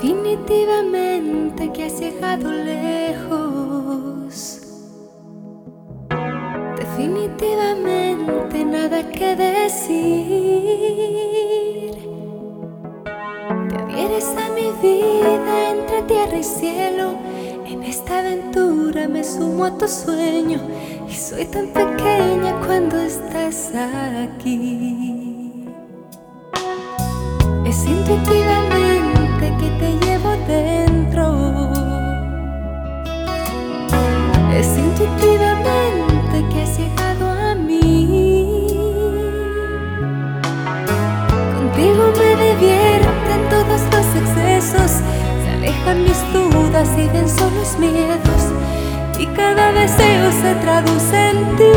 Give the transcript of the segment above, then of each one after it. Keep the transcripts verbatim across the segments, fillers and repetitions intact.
Definitivamente que has llegado lejos. Definitivamente nada que decir. Te adhieres a mi vida entre tierra y cielo. En esta aventura me sumo a tu sueño y soy tan pequeña cuando estás aquí. Es intuitivamente que te llevo dentro. Es intuitivamente que has llegado a mí. Contigo me divierten todos los excesos. Se alejan mis dudas y venzo los miedos. Y cada deseo se traduce en ti.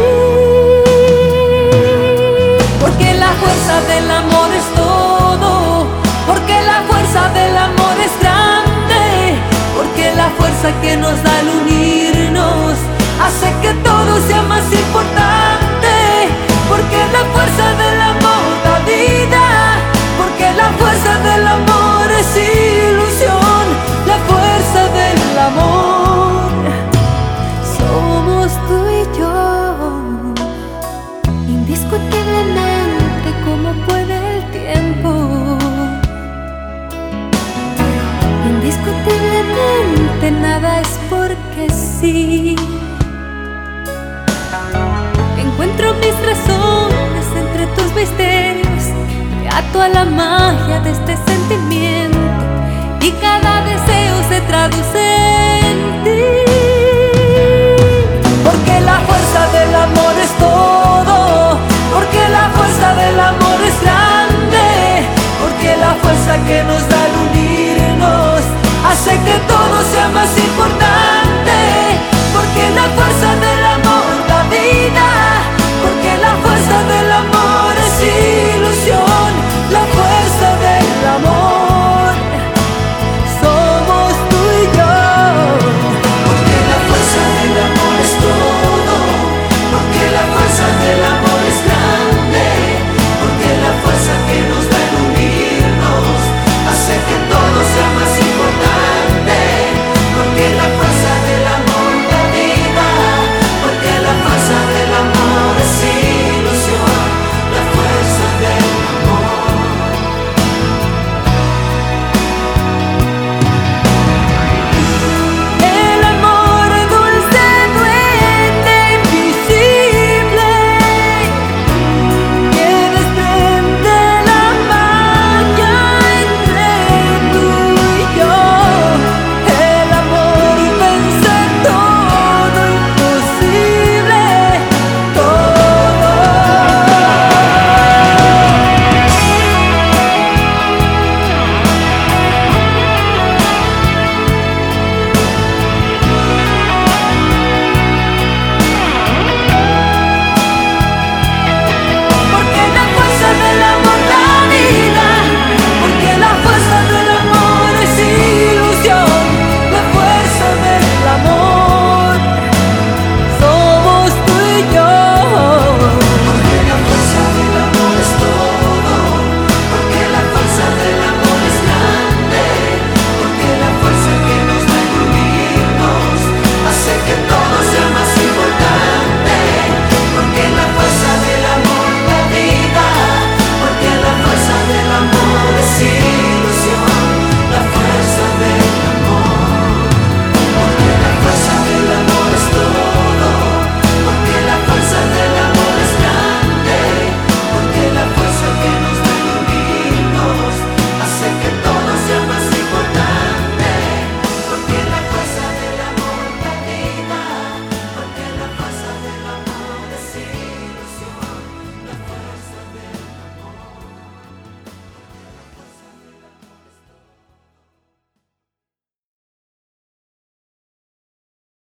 Porque la fuerza del amor es todo. Porque la fuerza del amor es grande. Porque la fuerza que nos da el unirnos hace que todo sea más importante. Porque la fuerza del amor da vida. Porque la fuerza del amor es ilusión. La fuerza del amor somos tú y yo. Indiscutiblemente como puede el tiempo. Indiscutiblemente nada es porque sí. Encuentro mis razones entre tus misterios. Me ato a la magia de este sentimiento.